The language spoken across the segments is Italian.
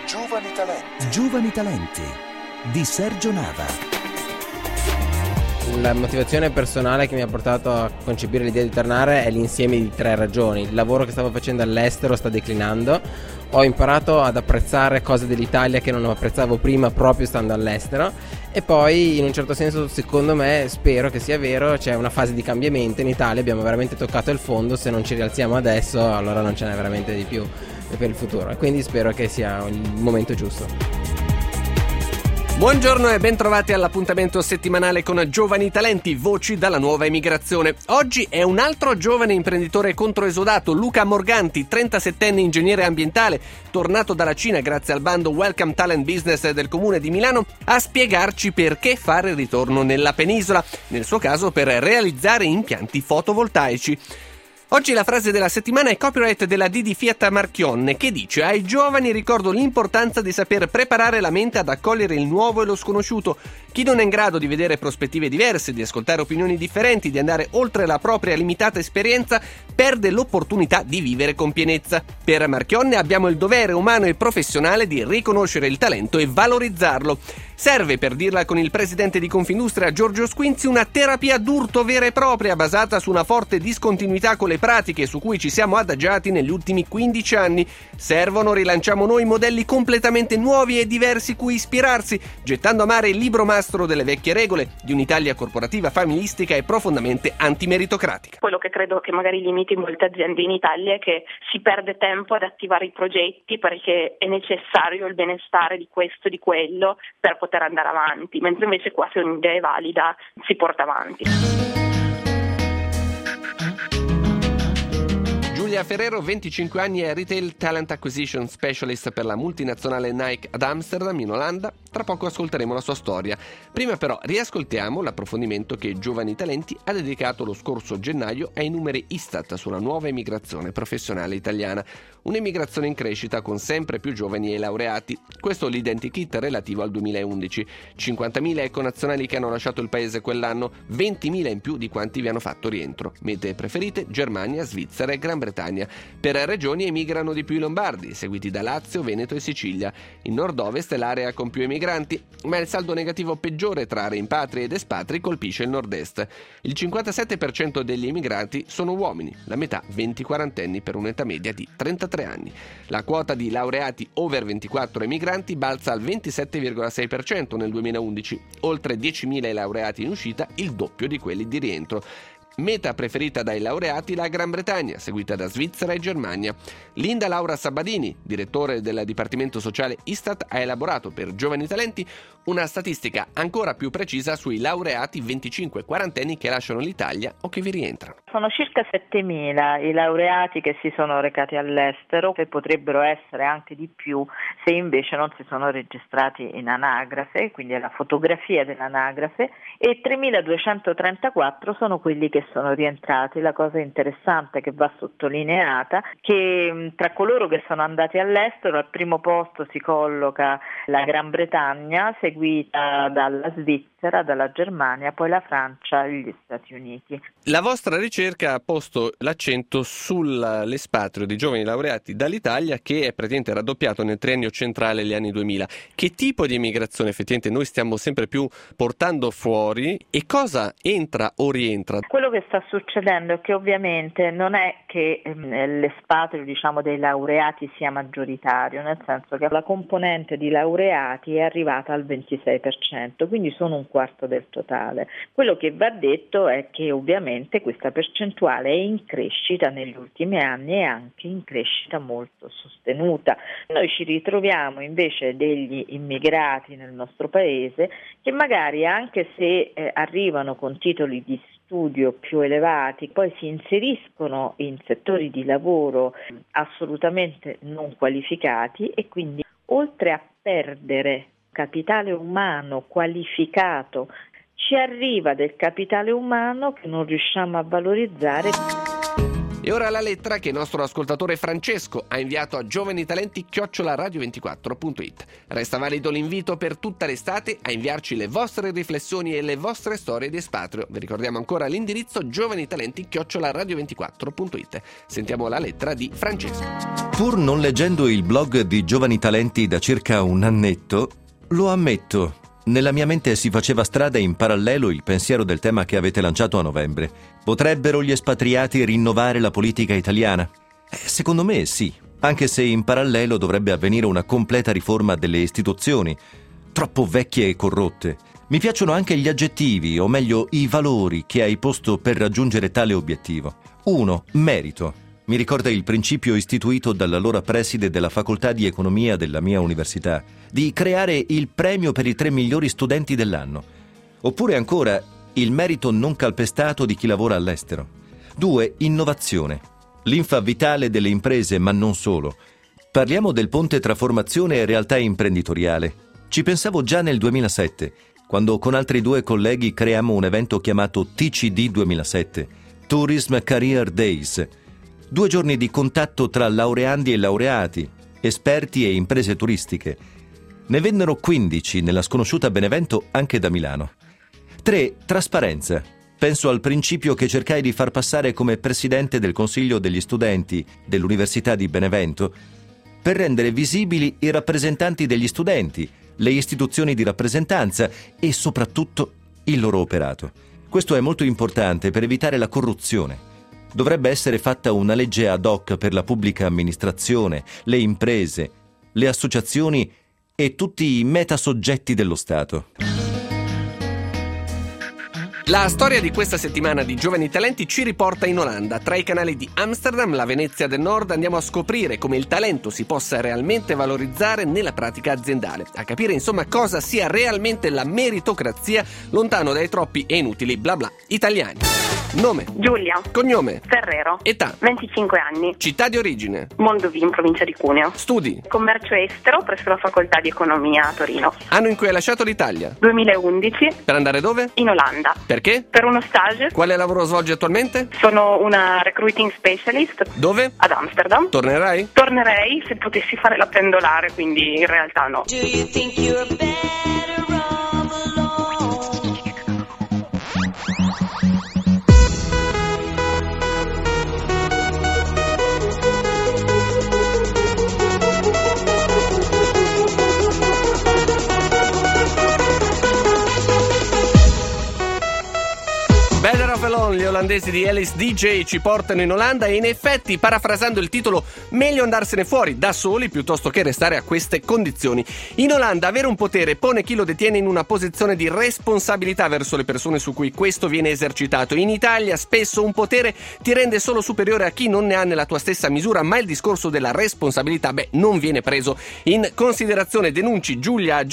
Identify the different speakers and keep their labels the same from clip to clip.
Speaker 1: Giovani talenti.
Speaker 2: Giovani talenti di Sergio Nava.
Speaker 3: La motivazione personale che mi ha portato a concepire l'idea di tornare è l'insieme di 3 ragioni. Il lavoro che stavo facendo all'estero sta declinando. Ho imparato ad apprezzare cose dell'Italia che non apprezzavo prima proprio stando all'estero. E poi in un certo senso, secondo me, spero che sia vero, c'è una fase di cambiamento in Italia. Abbiamo veramente toccato il fondo. Se non ci rialziamo adesso, allora non ce n'è veramente di più per il futuro. E quindi spero che sia il momento giusto.
Speaker 4: Buongiorno e bentrovati all'appuntamento settimanale con Giovani Talenti, voci dalla nuova emigrazione. Oggi è un altro giovane imprenditore controesodato, Luca Morganti, 37enne ingegnere ambientale, tornato dalla Cina grazie al bando Welcome Talent Business del Comune di Milano, a spiegarci perché fare il ritorno nella penisola, nel suo caso per realizzare impianti fotovoltaici. Oggi la frase della settimana è copyright della Didi Fiat Marchionne, che dice: ai giovani ricordo l'importanza di saper preparare la mente ad accogliere il nuovo e lo sconosciuto. Chi non è in grado di vedere prospettive diverse, di ascoltare opinioni differenti, di andare oltre la propria limitata esperienza, perde l'opportunità di vivere con pienezza. Per Marchionne abbiamo il dovere umano e professionale di riconoscere il talento e valorizzarlo. Serve, per dirla con il presidente di Confindustria Giorgio Squinzi, una terapia d'urto vera e propria basata su una forte discontinuità con le pratiche su cui ci siamo adagiati negli ultimi 15 anni. Servono, rilanciamo noi, modelli completamente nuovi e diversi cui ispirarsi, gettando a mare il libro mastro delle vecchie regole di un'Italia corporativa familistica e profondamente antimeritocratica.
Speaker 5: Quello che credo che magari limiti molte aziende in Italia è che si perde tempo ad attivare i progetti perché è necessario il benestare di questo e di quello per poter andare avanti, mentre invece qua se un'idea è valida si porta avanti.
Speaker 4: Giulia Ferrero, 25 anni, è Retail Talent Acquisition Specialist per la multinazionale Nike ad Amsterdam, in Olanda. Tra poco ascolteremo la sua storia. Prima però riascoltiamo l'approfondimento che Giovani Talenti ha dedicato lo scorso gennaio ai numeri Istat sulla nuova emigrazione professionale italiana. Un'emigrazione in crescita con sempre più giovani e laureati. Questo è l'identikit relativo al 2011. 50.000 econazionali che hanno lasciato il paese quell'anno, 20.000 in più di quanti vi hanno fatto rientro. Mete preferite: Germania, Svizzera e Gran Bretagna. Per regioni emigrano di più i lombardi, seguiti da Lazio, Veneto e Sicilia. In nord-ovest è l'area con più emigranti, ma il saldo negativo peggiore tra rimpatri ed espatri colpisce il nord-est. Il 57% degli emigrati sono uomini, la metà 20-40enni per un'età media di 33 anni. La quota di laureati over 24 emigranti balza al 27,6% nel 2011, oltre 10.000 laureati in uscita, il doppio di quelli di rientro. Meta preferita dai laureati la Gran Bretagna, seguita da Svizzera e Germania. Linda Laura Sabadini, direttore del Dipartimento Sociale Istat, ha elaborato per Giovani Talenti una statistica ancora più precisa sui laureati 25-40enni che lasciano l'Italia o che vi rientrano.
Speaker 6: Sono circa 7.000 i laureati che si sono recati all'estero, e potrebbero essere anche di più se invece non si sono registrati in anagrafe, quindi è la fotografia dell'anagrafe, e 3.234 sono quelli che sono rientrati. La cosa interessante che va sottolineata è che tra coloro che sono andati all'estero al primo posto si colloca la Gran Bretagna, seguita dalla Svizzera, dalla Germania, poi la Francia e gli Stati Uniti.
Speaker 4: La vostra ricerca ha posto l'accento sull'espatrio di giovani laureati dall'Italia, che è praticamente raddoppiato nel triennio centrale degli anni 2000. Che tipo di emigrazione effettivamente noi stiamo sempre più portando fuori e cosa entra o rientra?
Speaker 6: Quello che sta succedendo è che ovviamente non è che l'espatrio, dei laureati sia maggioritario, nel senso che la componente di laureati è arrivata al 26%, quindi sono un quarto del totale. Quello che va detto è che ovviamente questa percentuale è in crescita negli ultimi anni e anche in crescita molto sostenuta. Noi ci ritroviamo invece degli immigrati nel nostro paese che magari, anche se arrivano con titoli di studio più elevati, poi si inseriscono in settori di lavoro assolutamente non qualificati, e quindi oltre a perdere capitale umano qualificato, ci arriva del capitale umano che non riusciamo a valorizzare.
Speaker 4: E ora la lettera che il nostro ascoltatore Francesco ha inviato a giovanitalenti@radio24.it. Resta valido l'invito per tutta l'estate a inviarci le vostre riflessioni e le vostre storie di espatrio. Vi ricordiamo ancora l'indirizzo giovanitalenti@radio24.it. Sentiamo la lettera di Francesco.
Speaker 1: Pur non leggendo il blog di Giovani Talenti da circa un annetto, lo ammetto, nella mia mente si faceva strada in parallelo il pensiero del tema che avete lanciato a novembre. Potrebbero gli espatriati rinnovare la politica italiana? Secondo me sì, anche se in parallelo dovrebbe avvenire una completa riforma delle istituzioni, troppo vecchie e corrotte. Mi piacciono anche gli aggettivi, o meglio i valori che hai posto per raggiungere tale obiettivo. 1. Merito. Mi ricorda il principio istituito dall'allora preside della facoltà di economia della mia università, di creare il premio per i 3 migliori studenti dell'anno. Oppure ancora, il merito non calpestato di chi lavora all'estero. 2. Innovazione. Linfa vitale delle imprese, ma non solo. Parliamo del ponte tra formazione e realtà imprenditoriale. Ci pensavo già nel 2007, quando con altri 2 colleghi creammo un evento chiamato TCD 2007, Tourism Career Days. 2 giorni di contatto tra laureandi e laureati, esperti e imprese turistiche. Ne vennero 15 nella sconosciuta Benevento anche da Milano. 3. Trasparenza. Penso al principio che cercai di far passare come presidente del Consiglio degli studenti dell'Università di Benevento per rendere visibili i rappresentanti degli studenti, le istituzioni di rappresentanza e soprattutto il loro operato. Questo è molto importante per evitare la corruzione. Dovrebbe essere fatta una legge ad hoc per la pubblica amministrazione, le imprese, le associazioni e tutti i metasoggetti dello Stato.
Speaker 4: La storia di questa settimana di Giovani Talenti ci riporta in Olanda. Tra i canali di Amsterdam, la Venezia del Nord, andiamo a scoprire come il talento si possa realmente valorizzare nella pratica aziendale. A capire insomma cosa sia realmente la meritocrazia, lontano dai troppi e inutili bla bla italiani. Nome?
Speaker 5: Giulia.
Speaker 4: Cognome?
Speaker 5: Ferrero.
Speaker 4: Età?
Speaker 5: 25 anni.
Speaker 4: Città di origine?
Speaker 5: Mondovì, in provincia di Cuneo.
Speaker 4: Studi?
Speaker 5: Commercio estero presso la facoltà di economia a Torino.
Speaker 4: Anno in cui hai lasciato l'Italia?
Speaker 5: 2011.
Speaker 4: Per andare dove?
Speaker 5: In Olanda.
Speaker 4: Perché?
Speaker 5: Per uno stage.
Speaker 4: Quale lavoro svolgi attualmente?
Speaker 5: Sono una recruiting specialist.
Speaker 4: Dove?
Speaker 5: Ad Amsterdam.
Speaker 4: Tornerai?
Speaker 5: Tornerei se potessi fare la pendolare, quindi in realtà no.
Speaker 7: Do you think you're better off alone?
Speaker 4: Better Off Alone, gli olandesi di Alice DJ ci portano in Olanda e in effetti, parafrasando il titolo, meglio andarsene fuori da soli piuttosto che restare a queste condizioni. In Olanda avere un potere pone chi lo detiene in una posizione di responsabilità verso le persone su cui questo viene esercitato. In Italia spesso un potere ti rende solo superiore a chi non ne ha nella tua stessa misura, ma il discorso della responsabilità, non viene preso in considerazione. Denunci Giulia a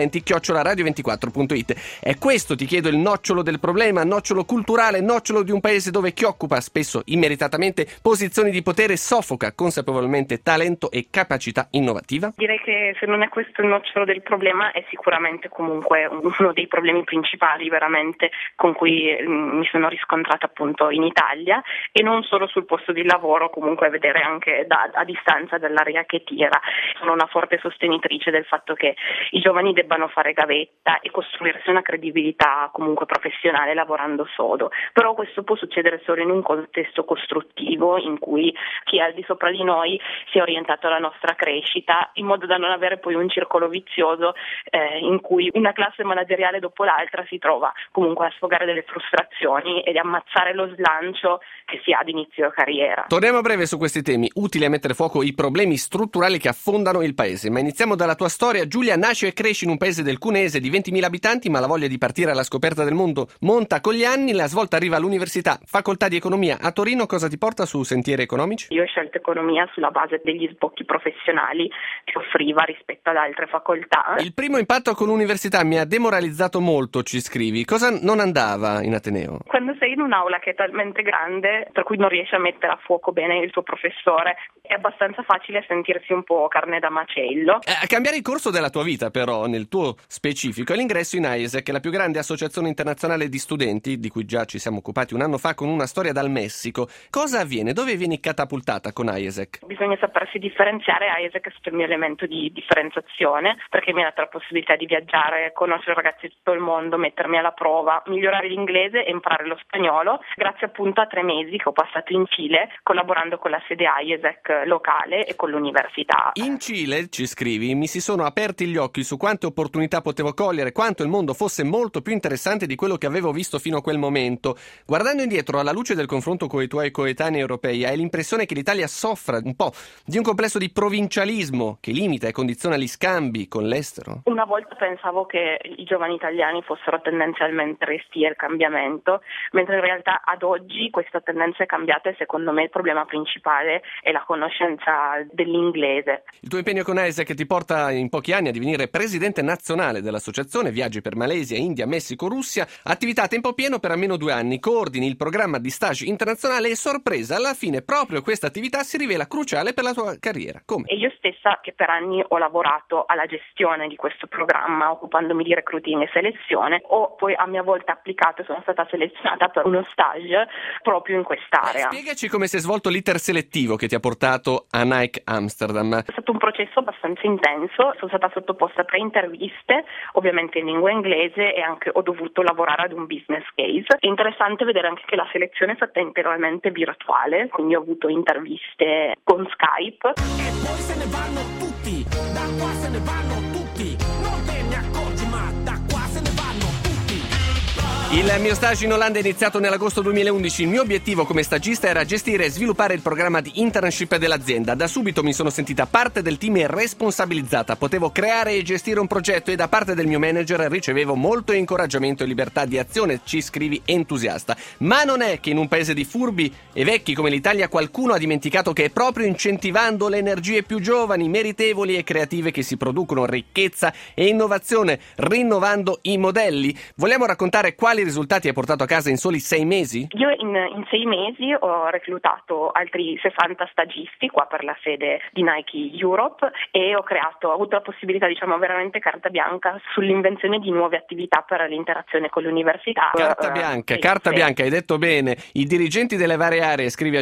Speaker 4: giovanitalenti@radio24.it. È questo, ti chiedo, il nocciolo del problema, nocciolo culturale, nocciolo di un paese dove chi occupa spesso immeritatamente posizioni di potere soffoca consapevolmente talento e capacità innovativa?
Speaker 5: Direi che se non è questo il nocciolo del problema è sicuramente comunque uno dei problemi principali veramente con cui mi sono riscontrata appunto in Italia, e non solo sul posto di lavoro, comunque vedere anche a distanza dall'aria che tira. Sono una forte sostenitrice del fatto che i giovani debbano fare gavetta e costruirsi una credibilità comunque professionale lavorando sodo, però questo può succedere solo in un contesto costruttivo in cui chi è al di sopra di noi sia orientato alla nostra crescita, in modo da non avere poi un circolo vizioso in cui una classe manageriale dopo l'altra si trova comunque a sfogare delle frustrazioni e di ammazzare lo slancio che si ha ad inizio carriera.
Speaker 4: Torniamo a breve su questi temi, utili a mettere a fuoco i problemi strutturali che affondano il paese, ma iniziamo dalla tua storia. Giulia nasce e cresce in un paese del Cuneese di 20.000 abitanti, ma la voglia di partire alla scoperta del mondo monta con gli anni. La svolta arriva all'università, facoltà di economia a Torino. Cosa ti porta su sentieri economici?
Speaker 5: Io ho scelto economia sulla base degli sbocchi professionali che offriva rispetto ad altre facoltà.
Speaker 4: Il primo impatto con l'università mi ha demoralizzato molto, ci scrivi. Cosa non andava in Ateneo?
Speaker 5: Quando sei in un'aula che è talmente grande, per cui non riesci a mettere a fuoco bene il tuo professore, è abbastanza facile sentirsi un po' carne da macello.
Speaker 4: A cambiare il corso della tua vita, però, nel tuo specifico, è l'ingresso in AIESEC, che è la più grande associazione internazionale di studenti, di cui già ci siamo occupati un anno fa con una storia dal Messico. Cosa avviene? Dove vieni catapultata con IESEC?
Speaker 5: Bisogna sapersi differenziare. IESEC è stato il mio elemento di differenziazione, perché mi ha dato la possibilità di viaggiare, conoscere ragazzi di tutto il mondo, mettermi alla prova, migliorare l'inglese e imparare lo spagnolo, grazie appunto a 3 mesi che ho passato in Cile collaborando con la sede IESEC locale e con l'università.
Speaker 4: In Cile, ci scrivi, mi si sono aperti gli occhi su quante opportunità potevo cogliere, quanto il mondo fosse molto più interessante di quello che avevo visto fino a quel momento. Guardando indietro, alla luce del confronto con i tuoi coetanei europei, hai l'impressione che l'Italia soffra un po' di un complesso di provincialismo che limita e condiziona gli scambi con l'estero?
Speaker 5: Una volta pensavo che i giovani italiani fossero tendenzialmente resti al cambiamento, mentre in realtà ad oggi questa tendenza è cambiata e secondo me il problema principale è la conoscenza dell'inglese.
Speaker 4: Il tuo impegno con IESEC ti porta in pochi anni a divenire presidente nazionale dell'associazione, viaggi per Malesia, India, Messico, Russia, attività a tempo pieno per almeno 2 anni, coordini il programma di stage internazionale e sorpresa, alla fine proprio questa attività si rivela cruciale per la tua carriera. Come?
Speaker 5: E io stessa, che per anni ho lavorato alla gestione di questo programma, occupandomi di recruiting e selezione, ho poi a mia volta applicato e sono stata selezionata per uno stage proprio in quest'area.
Speaker 4: Spiegaci come si è svolto l'iter selettivo che ti ha portato a Nike Amsterdam.
Speaker 5: È stato un processo abbastanza intenso, sono stata sottoposta a 3 interviste, ovviamente in lingua inglese, e anche ho dovuto lavorare ad un business case. È interessante vedere anche che la selezione è stata integralmente virtuale, quindi ho avuto interviste con Skype.
Speaker 8: E poi se ne vanno tutti, da qua se ne vanno tutti, non te ne accorgi ma da qua se ne vanno tutti.
Speaker 4: Il mio stage in Olanda è iniziato nell'agosto 2011. Il mio obiettivo come stagista era gestire e sviluppare il programma di internship dell'azienda. Da subito mi sono sentita parte del team e responsabilizzata. Potevo creare e gestire un progetto e da parte del mio manager ricevevo molto incoraggiamento e libertà di azione, ci scrivi entusiasta. Ma non è che in un paese di furbi e vecchi come l'Italia qualcuno ha dimenticato che è proprio incentivando le energie più giovani, meritevoli e creative che si producono ricchezza e innovazione, rinnovando i modelli. Vogliamo raccontare quali risultati hai portato a casa in soli 6 mesi?
Speaker 5: Io in 6 mesi ho reclutato altri 60 stagisti qua per la sede di Nike Europe e ho avuto la possibilità, veramente carta bianca sull'invenzione di nuove attività per l'interazione con l'università.
Speaker 4: Carta bianca, hai detto bene. I dirigenti delle varie aree, scrivi a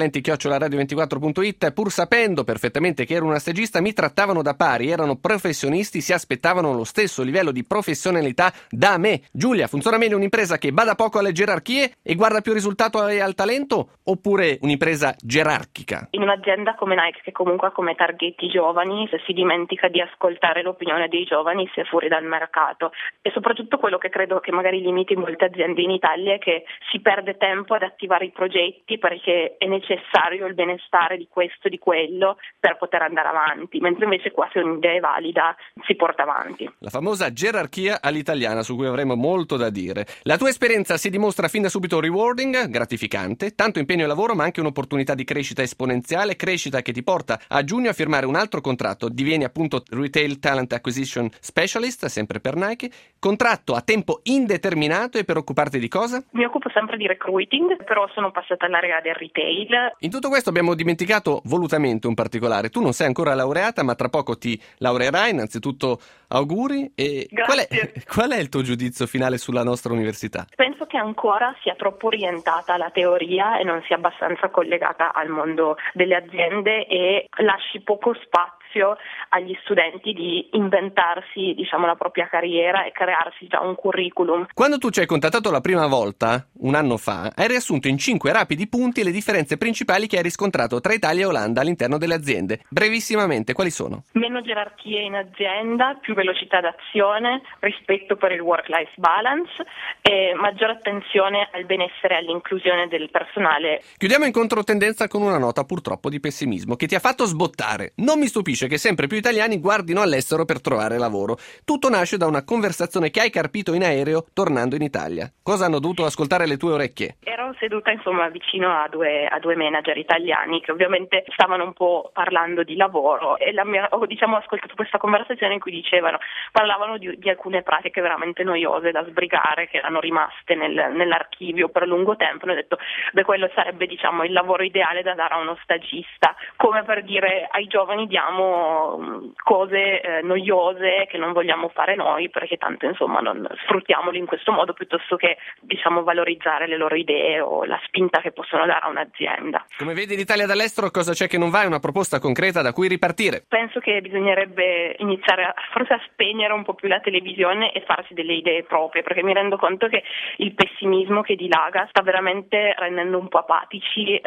Speaker 4: giovanitalenti@radio24.it, pur sapendo perfettamente che ero una stagista, mi trattavano da pari, erano professionisti, si aspettavano lo stesso livello di professionalità da me. Giulia, funziona meglio un'impresa che bada poco alle gerarchie e guarda più risultato e al talento, oppure un'impresa gerarchica?
Speaker 5: In un'azienda come Nike, che comunque ha come target i giovani, se si dimentica di ascoltare l'opinione dei giovani si è fuori dal mercato. E soprattutto quello che credo che magari limiti molte aziende in Italia è che si perde tempo ad attivare i progetti perché è necessario il benestare di questo e di quello per poter andare avanti, mentre invece qua se un'idea è valida si porta avanti.
Speaker 4: La famosa gerarchia all'italiana, su cui avremo molto da dire. La tua esperienza si dimostra fin da subito rewarding, gratificante, tanto impegno e lavoro ma anche un'opportunità di crescita esponenziale, crescita che ti porta a giugno a firmare un altro contratto, divieni appunto Retail Talent Acquisition Specialist, sempre per Nike, contratto a tempo indeterminato e per occuparti di cosa?
Speaker 5: Mi occupo sempre di recruiting, però sono passata all'area del retail.
Speaker 4: In tutto questo abbiamo dimenticato volutamente un particolare, tu non sei ancora laureata ma tra poco ti laureerai, innanzitutto auguri. E qual è il tuo giudizio finale sulla nostra università?
Speaker 5: Penso che ancora sia troppo orientata alla teoria e non sia abbastanza collegata al mondo delle aziende e lasci poco spazio agli studenti di inventarsi, la propria carriera e crearsi già un curriculum.
Speaker 4: Quando tu ci hai contattato la prima volta, un anno fa, hai riassunto in 5 rapidi punti le differenze principali che hai riscontrato tra Italia e Olanda all'interno delle aziende. Brevissimamente, quali sono?
Speaker 5: Meno gerarchie in azienda, più velocità d'azione, rispetto per il work-life balance e maggiore attenzione al benessere e all'inclusione del personale.
Speaker 4: Chiudiamo in controtendenza con una nota purtroppo di pessimismo che ti ha fatto sbottare. Non mi stupisce che sempre più italiani guardino all'estero per trovare lavoro. Tutto nasce da una conversazione che hai carpito in aereo tornando in Italia. Cosa hanno dovuto ascoltare le tue orecchie?
Speaker 5: Ero seduta vicino a due manager italiani che ovviamente stavano un po' parlando di lavoro e ho ascoltato questa conversazione in cui parlavano di alcune pratiche veramente noiose da sbrigare che erano rimaste nell'archivio per lungo tempo. E ho detto, quello sarebbe il lavoro ideale da dare a uno stagista, come per dire ai giovani diamo sono cose noiose che non vogliamo fare noi, perché tanto insomma non sfruttiamoli in questo modo piuttosto che valorizzare le loro idee o la spinta che possono dare a un'azienda.
Speaker 4: Come vedi l'Italia dall'estero, cosa c'è che non va? È una proposta concreta da cui ripartire.
Speaker 5: Penso che bisognerebbe iniziare forse a spegnere un po' più la televisione e farsi delle idee proprie, perché mi rendo conto che il pessimismo che dilaga sta veramente rendendo un po' apatici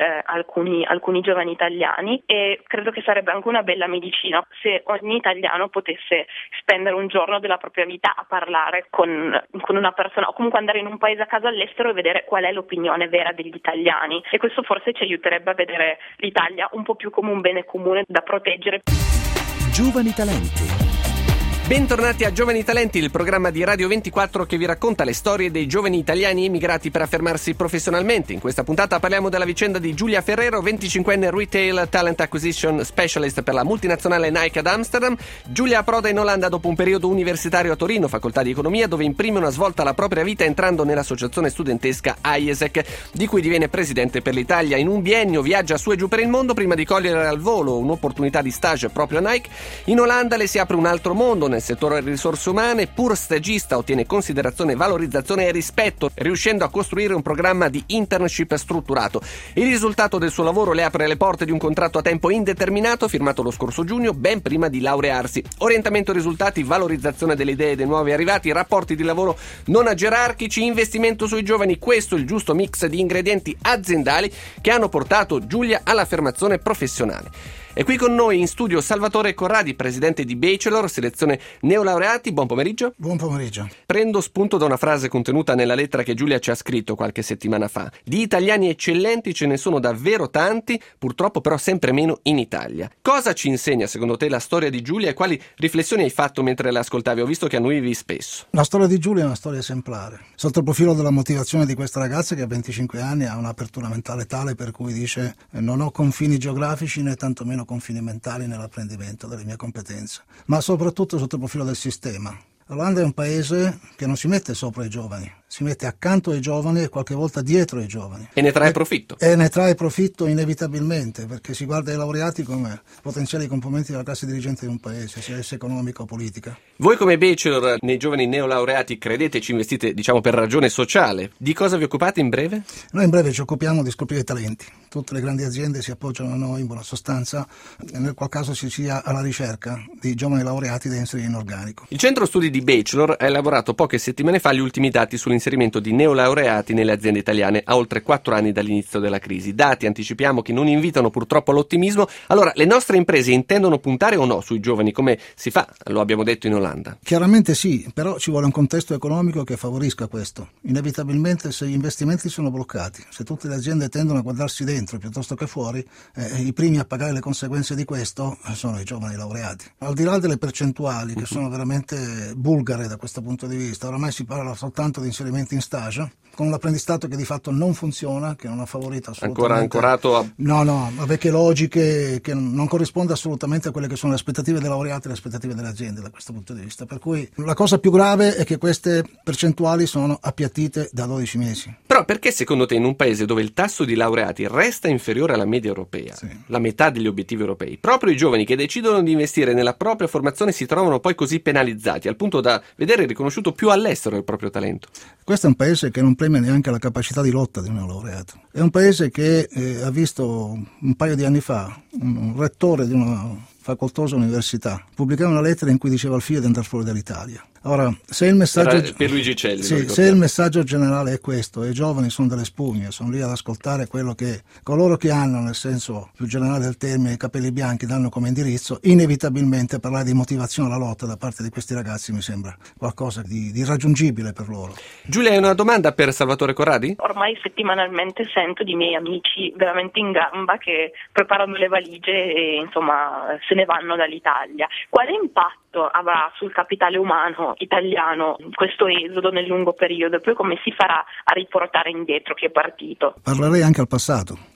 Speaker 5: alcuni giovani italiani, e credo che sarebbe anche una bella medicina se ogni italiano potesse spendere un giorno della propria vita a parlare con una persona, o comunque andare in un paese a caso all'estero e vedere qual è l'opinione vera degli italiani, e questo forse ci aiuterebbe a vedere l'Italia un po' più come un bene comune da proteggere.
Speaker 2: Giovani talenti.
Speaker 4: Bentornati a Giovani Talenti, il programma di Radio 24 che vi racconta le storie dei giovani italiani emigrati per affermarsi professionalmente. In questa puntata parliamo della vicenda di Giulia Ferrero, 25enne Retail Talent Acquisition Specialist per la multinazionale Nike ad Amsterdam. Giulia approda in Olanda dopo un periodo universitario a Torino, facoltà di economia, dove imprime una svolta alla propria vita entrando nell'associazione studentesca IESEC, di cui diviene presidente per l'Italia. In un biennio viaggia su e giù per il mondo prima di cogliere al volo un'opportunità di stage proprio a Nike. In Olanda le si apre un altro mondo nel settore delle risorse umane. Pur stagista ottiene considerazione, valorizzazione e rispetto, riuscendo a costruire un programma di internship strutturato. Il risultato del suo lavoro le apre le porte di un contratto a tempo indeterminato firmato lo scorso giugno, ben prima di laurearsi. Orientamento risultati, valorizzazione delle idee dei nuovi arrivati, rapporti di lavoro non gerarchici, investimento sui giovani. Questo è il giusto mix di ingredienti aziendali che hanno portato Giulia all'affermazione professionale. E qui con noi in studio Salvatore Corradi, presidente di Bachelor, selezione neolaureati. Buon pomeriggio.
Speaker 9: Buon pomeriggio.
Speaker 4: Prendo spunto da una frase contenuta nella lettera che Giulia ci ha scritto qualche settimana fa. Di italiani eccellenti ce ne sono davvero tanti, purtroppo però sempre meno in Italia. Cosa ci insegna secondo te la storia di Giulia e quali riflessioni hai fatto mentre la ascoltavi? Ho visto che annuivi spesso.
Speaker 9: La storia di Giulia è una storia esemplare. Sotto il profilo della motivazione di questa ragazza che a 25 anni ha un'apertura mentale tale per cui dice non ho confini geografici né tantomeno confini mentali nell'apprendimento delle mie competenze, ma soprattutto sotto il profilo del sistema. L'Olanda è un paese che non si mette sopra i giovani, si mette accanto ai giovani e qualche volta dietro ai giovani.
Speaker 4: E ne trae profitto.
Speaker 9: E ne trae profitto inevitabilmente, perché si guarda ai laureati come potenziali componenti della classe dirigente di un paese, sia essa economica o politica.
Speaker 4: Voi come Bachelor nei giovani neolaureati credete ci investite, per ragione sociale. Di cosa vi occupate in breve?
Speaker 9: Noi in breve ci occupiamo di scoprire i talenti. Tutte le grandi aziende si appoggiano a noi in buona sostanza, nel qual caso si sia alla ricerca di giovani laureati da inserire in organico.
Speaker 4: Il centro studi di Bachelor ha elaborato poche settimane fa gli ultimi dati sull'inserimento di neolaureati nelle aziende italiane a oltre 4 anni dall'inizio della crisi. Dati, anticipiamo, che non invitano purtroppo all'ottimismo. Allora, le nostre imprese intendono puntare o no sui giovani? Come si fa? Lo abbiamo detto in Olanda.
Speaker 9: Chiaramente sì, però ci vuole un contesto economico che favorisca questo. Inevitabilmente, se gli investimenti sono bloccati, se tutte le aziende tendono a guardarsi dentro piuttosto che fuori, i primi a pagare le conseguenze di questo sono i giovani laureati. Al di là delle percentuali che sono veramente bulgare da questo punto di vista, oramai si parla soltanto di inserimenti in stage, con un apprendistato che di fatto non funziona, che non ha favorito assolutamente.
Speaker 4: Ancora ancorato a...
Speaker 9: No, a vecchie logiche, che non corrisponde assolutamente a quelle che sono le aspettative dei laureati e le aspettative delle aziende da questo punto di vista. Per cui la cosa più grave è che queste percentuali sono appiattite da 12 mesi.
Speaker 4: Però perché secondo te in un paese dove il tasso di laureati resta inferiore alla media europea, la metà degli obiettivi europei, proprio i giovani che decidono di investire nella propria formazione si trovano poi così penalizzati, al punto da vedere riconosciuto più all'estero il proprio talento?
Speaker 9: Questo è un paese che non premia neanche la capacità di lotta di un neolaureato. È un paese che ha visto un paio di anni fa un rettore di una facoltosa università pubblicare una lettera in cui diceva al figlio di andare fuori dall'Italia. Ora, se il messaggio
Speaker 4: Pierluigi Celli,
Speaker 9: se il messaggio generale è questo, e i giovani sono delle spugne, sono lì ad ascoltare quello che coloro che hanno, nel senso più generale del termine, i capelli bianchi danno come indirizzo, inevitabilmente parlare di motivazione alla lotta da parte di questi ragazzi mi sembra qualcosa di irraggiungibile per loro.
Speaker 4: Giulia, hai una domanda per Salvatore Corradi?
Speaker 5: Ormai settimanalmente sento di miei amici veramente in gamba che preparano le valigie e se ne vanno dall'Italia. Quale impatto avrà sul capitale umano italiano questo esodo nel lungo periodo? E poi come si farà a riportare indietro chi è partito?
Speaker 9: Parlerei anche al passato.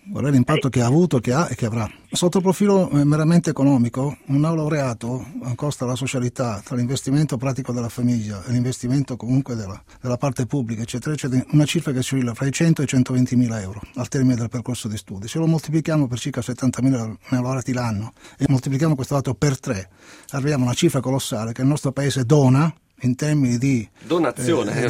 Speaker 9: Qual è l'impatto che ha avuto, che ha e che avrà? Sotto il profilo meramente economico, un neolaureato costa alla socialità, tra l'investimento pratico della famiglia e l'investimento comunque della parte pubblica, eccetera, eccetera, una cifra che si oscilla fra i 100 e i 120 mila euro al termine del percorso di studi. Se lo moltiplichiamo per circa 70 mila neolaureati l'anno e moltiplichiamo questo dato per 3, arriviamo a una cifra colossale che il nostro paese dona in termini di
Speaker 4: donazione,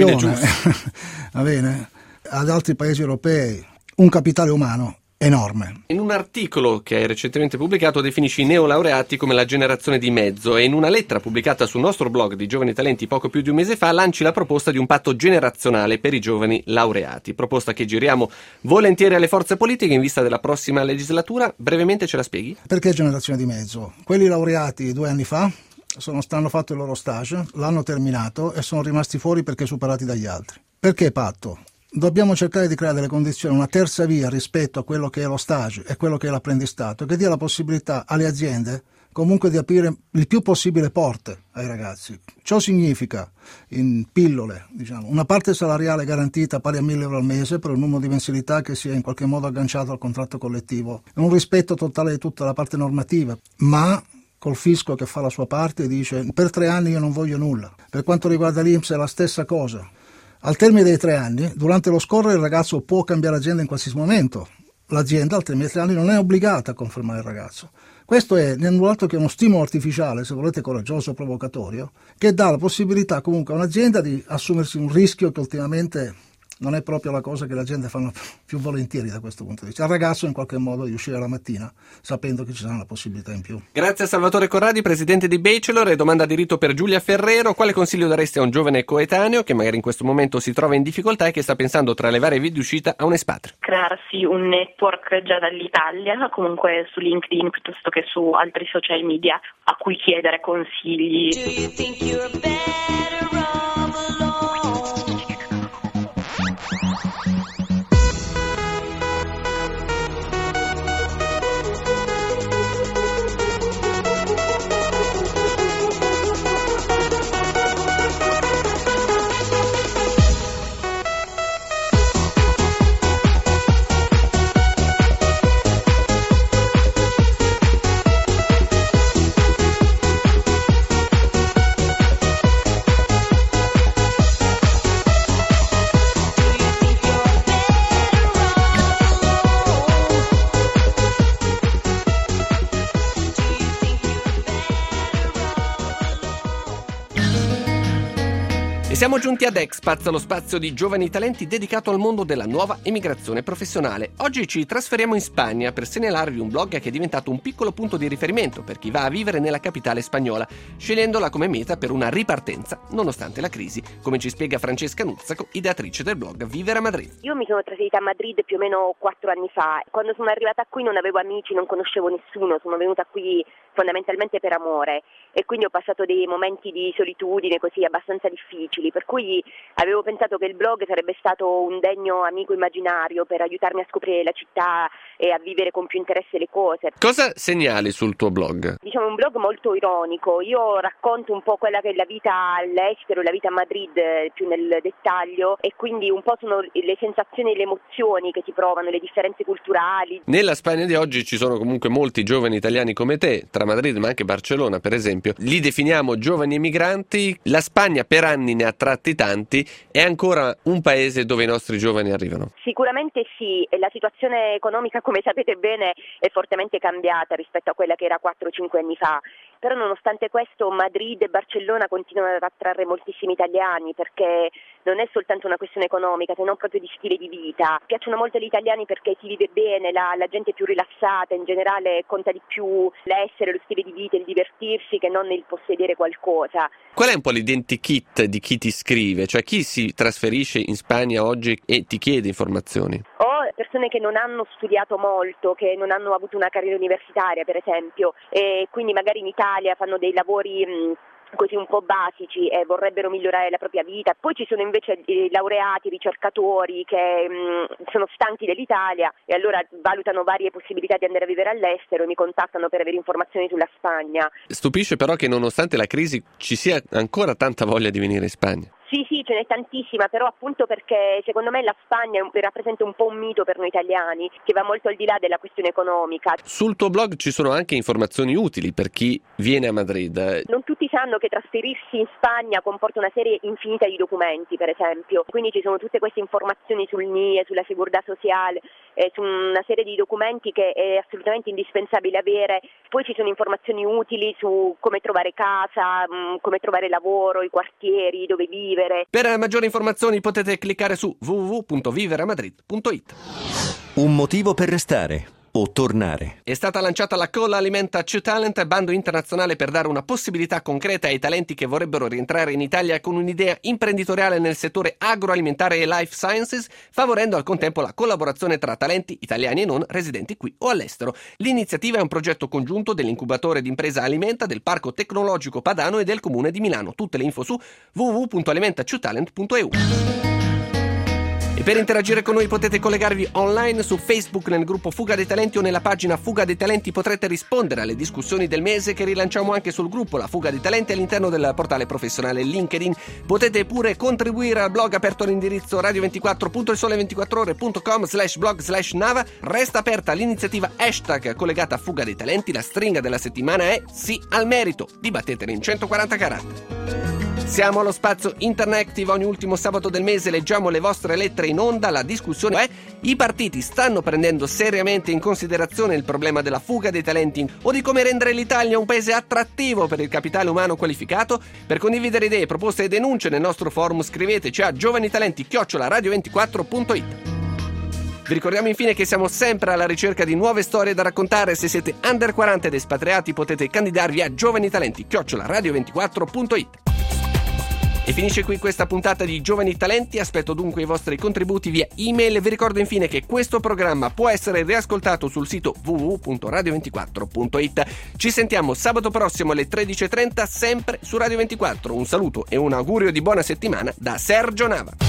Speaker 9: va bene, ad altri paesi europei, un capitale umano enorme.
Speaker 4: In un articolo che hai recentemente pubblicato definisci i neolaureati come la generazione di mezzo e in una lettera pubblicata sul nostro blog di Giovani Talenti poco più di un mese fa lanci la proposta di un patto generazionale per i giovani laureati, proposta che giriamo volentieri alle forze politiche in vista della prossima legislatura. Brevemente ce la spieghi?
Speaker 9: Perché generazione di mezzo? Quelli laureati 2 anni fa hanno fatto il loro stage, l'hanno terminato e sono rimasti fuori perché superati dagli altri. Perché patto? Dobbiamo cercare di creare delle condizioni, una terza via rispetto a quello che è lo stage e quello che è l'apprendistato, che dia la possibilità alle aziende comunque di aprire il più possibile porte ai ragazzi. Ciò significa, in pillole, una parte salariale garantita pari a 1.000 euro al mese per un numero di mensilità che sia in qualche modo agganciato al contratto collettivo, un rispetto totale di tutta la parte normativa, ma col fisco che fa la sua parte e dice per 3 anni io non voglio nulla. Per quanto riguarda l'INPS è la stessa cosa. Al termine dei 3 anni, durante lo scorrere il ragazzo può cambiare azienda in qualsiasi momento. L'azienda al termine dei 3 anni non è obbligata a confermare il ragazzo. Questo è null'altro che uno stimolo artificiale, se volete coraggioso o provocatorio, che dà la possibilità comunque a un'azienda di assumersi un rischio che ultimamente non è proprio la cosa che le aziende fanno più volentieri da questo punto di vista. Al ragazzo in qualche modo di uscire la mattina sapendo che ci sarà una possibilità in più.
Speaker 4: Grazie a Salvatore Corradi, presidente di Bachelor. E domanda di rito per Giulia Ferrero: quale consiglio daresti a un giovane coetaneo che magari in questo momento si trova in difficoltà e che sta pensando tra le varie vie di uscita a un espatrio?
Speaker 5: Crearsi un network già dall'Italia, comunque su LinkedIn piuttosto che su altri social media, a cui chiedere consigli.
Speaker 7: Do you think you're better off alone?
Speaker 4: Siamo giunti ad Expats, lo spazio di giovani talenti dedicato al mondo della nuova emigrazione professionale. Oggi ci trasferiamo in Spagna per segnalarvi un blog che è diventato un piccolo punto di riferimento per chi va a vivere nella capitale spagnola, scegliendola come meta per una ripartenza nonostante la crisi, come ci spiega Francesca Nuzzaco, ideatrice del blog Vivere a Madrid.
Speaker 10: Io mi sono trasferita a Madrid più o meno 4 anni fa. Quando sono arrivata qui non avevo amici, non conoscevo nessuno, sono venuta qui fondamentalmente per amore e quindi ho passato dei momenti di solitudine così abbastanza difficili, per cui avevo pensato che il blog sarebbe stato un degno amico immaginario per aiutarmi a scoprire la città e a vivere con più interesse le cose.
Speaker 4: Cosa segnali sul tuo blog?
Speaker 10: Diciamo un blog molto ironico, io racconto un po' quella che è la vita all'estero, la vita a Madrid più nel dettaglio e quindi un po' sono le sensazioni e le emozioni che si provano, le differenze culturali.
Speaker 4: Nella Spagna di oggi ci sono comunque molti giovani italiani come te, tra Madrid ma anche Barcellona per esempio, li definiamo giovani emigranti. La Spagna per anni ne ha tratti tanti, è ancora un paese dove i nostri giovani arrivano?
Speaker 10: Sicuramente sì, la situazione economica come sapete bene è fortemente cambiata rispetto a quella che era 4-5 anni fa, però nonostante questo Madrid e Barcellona continuano ad attrarre moltissimi italiani perché non è soltanto una questione economica, se non proprio di stile di vita. Piacciono molto gli italiani perché si vive bene, la gente è più rilassata, in generale conta di più l'essere, lo stile di vita, il divertirsi che non il possedere qualcosa.
Speaker 4: Qual è un po' l'identikit di chi ti scrive? Cioè chi si trasferisce in Spagna oggi e ti chiede informazioni?
Speaker 10: O persone che non hanno studiato molto, che non hanno avuto una carriera universitaria per esempio e quindi magari in Italia fanno dei lavori così un po' basici e vorrebbero migliorare la propria vita. Poi ci sono invece laureati, ricercatori che sono stanchi dell'Italia e allora valutano varie possibilità di andare a vivere all'estero e mi contattano per avere informazioni sulla Spagna.
Speaker 4: Stupisce però che nonostante la crisi ci sia ancora tanta voglia di venire in Spagna.
Speaker 10: Sì, ce n'è tantissima, però appunto perché secondo me la Spagna rappresenta un po' un mito per noi italiani, che va molto al di là della questione economica.
Speaker 4: Sul tuo blog ci sono anche informazioni utili per chi viene a Madrid.
Speaker 10: Non tutti sanno che trasferirsi in Spagna comporta una serie infinita di documenti, per esempio. Quindi ci sono tutte queste informazioni sul NIE, sulla Seguridad Sociale, su una serie di documenti che è assolutamente indispensabile avere. Poi ci sono informazioni utili su come trovare casa, come trovare lavoro, i quartieri, dove vivere.
Speaker 4: Per maggiori informazioni potete cliccare su www.viveramadrid.it.
Speaker 1: Un motivo per restare o tornare.
Speaker 4: È stata lanciata la Call Alimenta 2 Talent, bando internazionale per dare una possibilità concreta ai talenti che vorrebbero rientrare in Italia con un'idea imprenditoriale nel settore agroalimentare e life sciences, favorendo al contempo la collaborazione tra talenti italiani e non residenti qui o all'estero. L'iniziativa è un progetto congiunto dell'incubatore di impresa Alimenta, del Parco Tecnologico Padano e del Comune di Milano. Tutte le info su www.alimenta2talent.eu. E per interagire con noi potete collegarvi online su Facebook nel gruppo Fuga dei Talenti o nella pagina Fuga dei Talenti. Potrete rispondere alle discussioni del mese che rilanciamo anche sul gruppo La Fuga dei Talenti all'interno del portale professionale LinkedIn. Potete pure contribuire al blog aperto all'indirizzo radio24.ilsole24ore.com/blog/Nava. Resta aperta l'iniziativa hashtag collegata a Fuga dei Talenti. La stringa della settimana è sì al merito. Dibattetene in 140 caratteri. Siamo allo spazio Interactive, ogni ultimo sabato del mese leggiamo le vostre lettere in onda. La discussione è: i partiti stanno prendendo seriamente in considerazione il problema della fuga dei talenti o di come rendere l'Italia un paese attrattivo per il capitale umano qualificato? Per condividere idee, proposte e denunce nel nostro forum scriveteci a giovanitalenti@radio24.it. Vi ricordiamo infine che siamo sempre alla ricerca di nuove storie da raccontare. Se siete under 40 ed espatriati potete candidarvi a giovanitalenti@radio24.it. E finisce qui questa puntata di Giovani Talenti. Aspetto dunque i vostri contributi via email. Vi ricordo infine che questo programma può essere riascoltato sul sito www.radio24.it. Ci sentiamo sabato prossimo alle 13.30 sempre su Radio 24. Un saluto e un augurio di buona settimana da Sergio Nava.